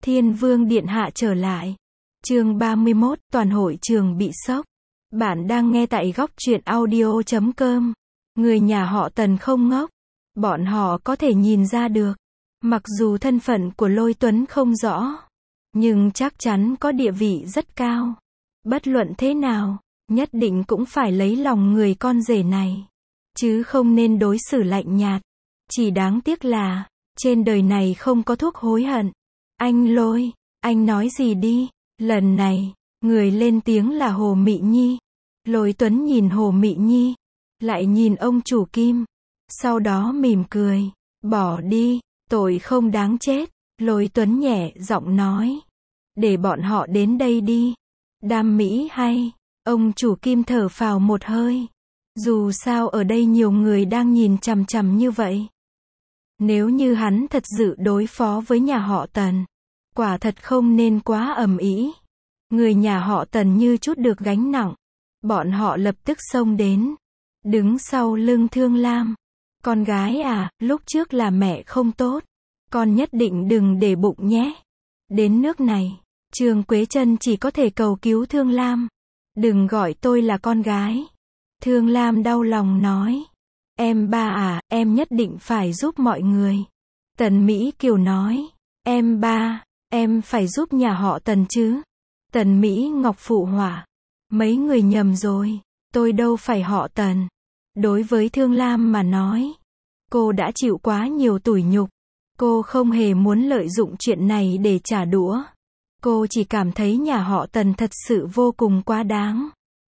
Thiên Vương Điện Hạ trở lại. Chương 31, toàn hội trường bị sốc. Bạn đang nghe tại góc truyện audio.com. Người nhà họ Tần không ngốc. Bọn họ có thể nhìn ra được. Mặc dù thân phận của Lôi Tuấn không rõ, nhưng chắc chắn có địa vị rất cao. Bất luận thế nào, nhất định cũng phải lấy lòng người con rể này. Chứ không nên đối xử lạnh nhạt. Chỉ đáng tiếc là, trên đời này không có thuốc hối hận. Anh Lôi, anh nói gì đi? Lần này, người lên tiếng là Hồ Mị Nhi. Lôi Tuấn nhìn Hồ Mị Nhi, lại nhìn ông chủ Kim. Sau đó mỉm cười, bỏ đi, tội không đáng chết. Lôi Tuấn nhẹ giọng nói, để bọn họ đến đây đi. Đam mỹ hay, ông chủ Kim thở phào một hơi. Dù sao ở đây nhiều người đang nhìn chằm chằm như vậy. Nếu như hắn thật sự đối phó với nhà họ Tần, quả thật không nên quá ầm ĩ. Người nhà họ Tần như chút được gánh nặng. Bọn họ lập tức xông đến, đứng sau lưng Thương Lam. Con gái à, lúc trước là mẹ không tốt. Con nhất định đừng để bụng nhé. Đến nước này, Trương Quế Trân chỉ có thể cầu cứu Thương Lam. Đừng gọi tôi là con gái. Thương Lam đau lòng nói. Em ba à, em nhất định phải giúp mọi người. Tần Mỹ Kiều nói. Em ba, em phải giúp nhà họ Tần chứ. Tần Mỹ Ngọc phụ họa. Mấy người nhầm rồi, tôi đâu phải họ Tần. Đối với Thương Lam mà nói, cô đã chịu quá nhiều tủi nhục. Cô không hề muốn lợi dụng chuyện này để trả đũa. Cô chỉ cảm thấy nhà họ Tần thật sự vô cùng quá đáng.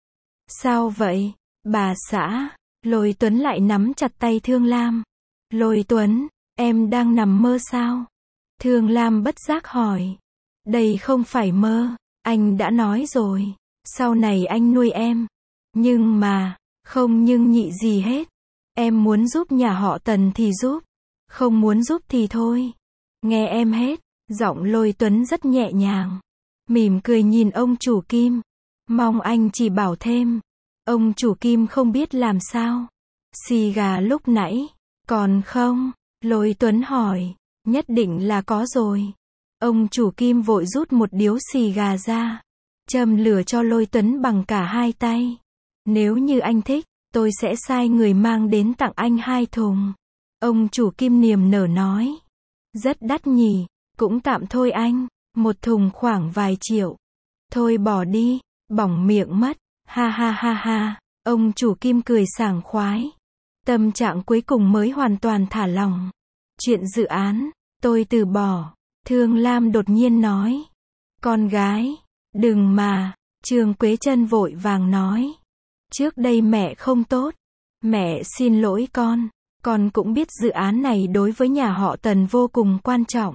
Sao vậy, bà xã? Lôi Tuấn lại nắm chặt tay Thương Lam. Lôi Tuấn, em đang nằm mơ sao? Thương Lam bất giác hỏi. Đây không phải mơ, anh đã nói rồi. Sau này anh nuôi em. Nhưng mà, không nhưng nhị gì hết. Em muốn giúp nhà họ Tần thì giúp. Không muốn giúp thì thôi. Nghe em hết. Giọng Lôi Tuấn rất nhẹ nhàng. Mỉm cười nhìn ông chủ Kim. Mong anh chỉ bảo thêm. Ông chủ Kim không biết làm sao. Xì gà lúc nãy. Còn không? Lôi Tuấn hỏi. Nhất định là có rồi. Ông chủ Kim vội rút một điếu xì gà ra. Châm lửa cho Lôi Tuấn bằng cả hai tay. Nếu như anh thích, tôi sẽ sai người mang đến tặng anh 2 thùng. Ông chủ Kim niềm nở nói. Rất đắt nhỉ, cũng tạm thôi anh. 1 thùng khoảng vài triệu. Thôi bỏ đi, bỏng miệng mất. Ha ha ha ha. Ông chủ Kim cười sảng khoái. Tâm trạng cuối cùng mới hoàn toàn thả lỏng. Chuyện dự án, tôi từ bỏ. Thương Lam đột nhiên nói. Con gái, đừng mà. Trương Quế Trân vội vàng nói. Trước đây mẹ không tốt. Mẹ xin lỗi con. Con cũng biết dự án này đối với nhà họ Tần vô cùng quan trọng.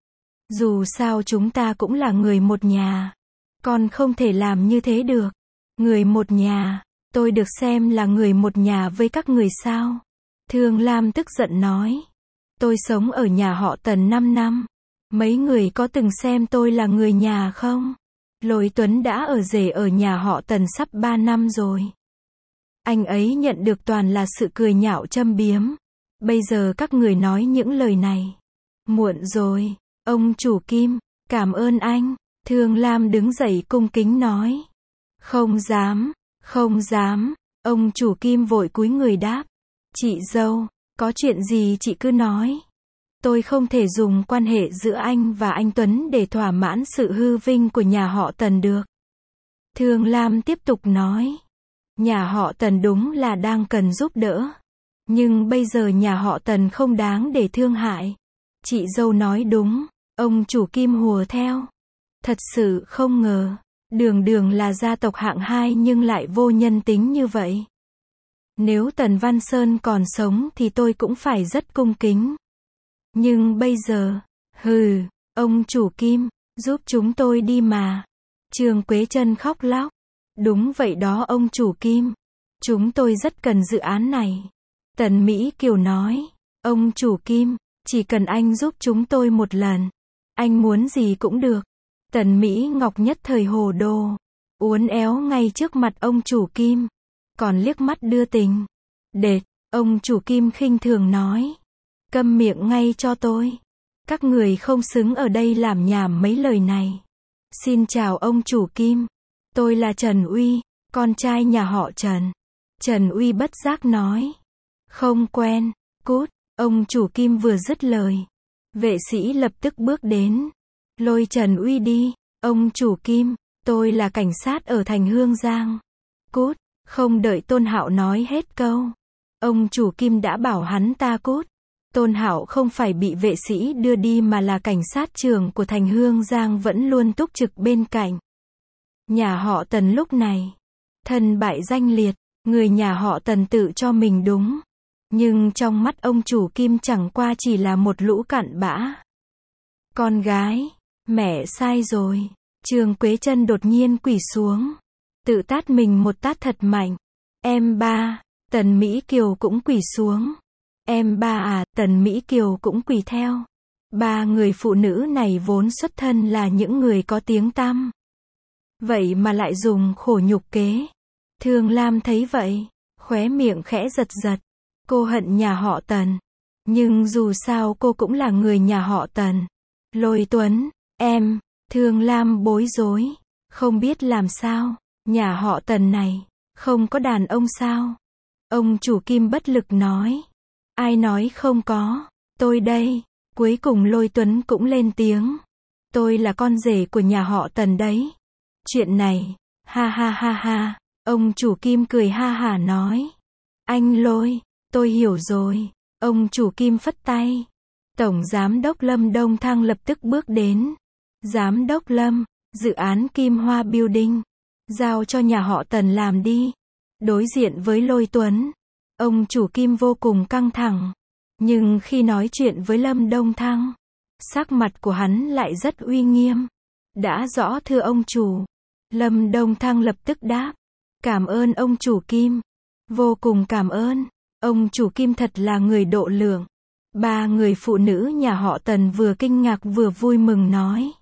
Dù sao chúng ta cũng là người một nhà. Con không thể làm như thế được. Người một nhà, tôi được xem là người một nhà với các người sao? Thương Lam tức giận nói. Tôi sống ở nhà họ Tần 5 năm. Mấy người có từng xem tôi là người nhà không? Lôi Tuấn đã ở rể ở nhà họ Tần sắp 3 năm rồi. Anh ấy nhận được toàn là sự cười nhạo châm biếm. Bây giờ các người nói những lời này. Muộn rồi, ông chủ Kim, cảm ơn anh. Thương Lam đứng dậy cung kính nói. Không dám, không dám. Ông chủ Kim vội cúi người đáp. Chị dâu, có chuyện gì chị cứ nói. Tôi không thể dùng quan hệ giữa anh và anh Tuấn để thỏa mãn sự hư vinh của nhà họ Tần được. Thương Lam tiếp tục nói. Nhà họ Tần đúng là đang cần giúp đỡ. Nhưng bây giờ nhà họ Tần không đáng để thương hại. Chị dâu nói đúng. Ông chủ Kim hùa theo. Thật sự không ngờ. Đường đường là gia tộc hạng 2 nhưng lại vô nhân tính như vậy. Nếu Tần Văn Sơn còn sống thì tôi cũng phải rất cung kính. Nhưng bây giờ, hừ, ông chủ Kim, giúp chúng tôi đi mà. Trương Quế Trân khóc lóc. Đúng vậy đó ông chủ Kim. Chúng tôi rất cần dự án này. Tần Mỹ Kiều nói. Ông chủ Kim, chỉ cần anh giúp chúng tôi một lần. Anh muốn gì cũng được. Tần Mỹ Ngọc nhất thời hồ đồ. Uốn éo ngay trước mặt ông chủ Kim. Còn liếc mắt đưa tình. Đệt, ông chủ Kim khinh thường nói. Câm miệng ngay cho tôi. Các người không xứng ở đây làm nhảm mấy lời này. Xin chào ông chủ Kim. Tôi là Trần Uy, con trai nhà họ Trần. Trần Uy bất giác nói. Không quen, cút. Ông chủ Kim vừa dứt lời. Vệ sĩ lập tức bước đến. Lôi Trần Uy đi. Ông chủ Kim, tôi là cảnh sát ở thành Hương Giang. Cút. Không đợi Tôn Hạo nói hết câu. Ông chủ Kim đã bảo hắn ta cút. Tôn Hạo không phải bị vệ sĩ đưa đi mà là cảnh sát trưởng của thành Hương Giang vẫn luôn túc trực bên cạnh. Nhà họ Tần lúc này, thân bại danh liệt, người nhà họ Tần tự cho mình đúng. Nhưng trong mắt ông chủ Kim chẳng qua chỉ là một lũ cặn bã. Con gái, mẹ sai rồi. Trương Quế Trân đột nhiên quỳ xuống. Tự tát mình một tát thật mạnh. Em ba, Tần Mỹ Kiều cũng quỳ xuống. Em ba à, Tần Mỹ Kiều cũng quỳ theo. Ba người phụ nữ này vốn xuất thân là những người có tiếng tăm. Vậy mà lại dùng khổ nhục kế. Thương Lam thấy vậy, khóe miệng khẽ giật giật. Cô hận nhà họ Tần. Nhưng dù sao cô cũng là người nhà họ Tần. Lôi Tuấn, em, Thương Lam bối rối. Không biết làm sao, nhà họ Tần này, không có đàn ông sao? Ông chủ Kim bất lực nói. Ai nói không có, tôi đây. Cuối cùng Lôi Tuấn cũng lên tiếng. Tôi là con rể của nhà họ Tần đấy. Chuyện này, ha ha ha ha, ông chủ Kim cười ha hả nói. Anh Lôi, tôi hiểu rồi. Ông chủ Kim phất tay. Tổng giám đốc Lâm Đông Thăng lập tức bước đến. Giám đốc Lâm, dự án Kim Hoa Building, giao cho nhà họ Tần làm đi. Đối diện với Lôi Tuấn, ông chủ Kim vô cùng căng thẳng. Nhưng khi nói chuyện với Lâm Đông Thăng, sắc mặt của hắn lại rất uy nghiêm. Đã rõ thưa ông chủ. Lâm Đông Thăng lập tức đáp. Cảm ơn ông chủ Kim. Vô cùng cảm ơn. Ông chủ Kim thật là người độ lượng. Ba người phụ nữ nhà họ Tần vừa kinh ngạc vừa vui mừng nói.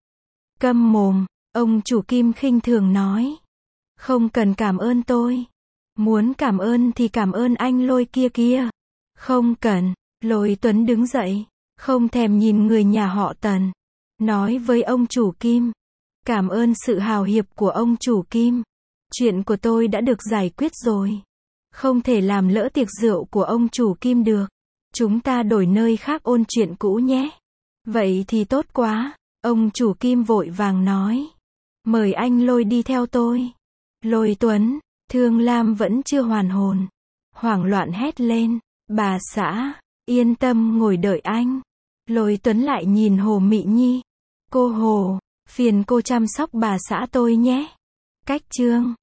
Câm mồm, ông chủ Kim khinh thường nói. Không cần cảm ơn tôi. Muốn cảm ơn thì cảm ơn anh Lôi kia kia. Không cần. Lôi Tuấn đứng dậy, không thèm nhìn người nhà họ Tần. Nói với ông chủ Kim. Cảm ơn sự hào hiệp của ông chủ Kim. Chuyện của tôi đã được giải quyết rồi. Không thể làm lỡ tiệc rượu của ông chủ Kim được. Chúng ta đổi nơi khác ôn chuyện cũ nhé. Vậy thì tốt quá. Ông chủ Kim vội vàng nói. Mời anh Lôi đi theo tôi. Lôi Tuấn, Thương Lam vẫn chưa hoàn hồn. Hoảng loạn hét lên. Bà xã, yên tâm ngồi đợi anh. Lôi Tuấn lại nhìn Hồ Mị Nhi. Cô Hồ, phiền cô chăm sóc bà xã tôi nhé. Cách chương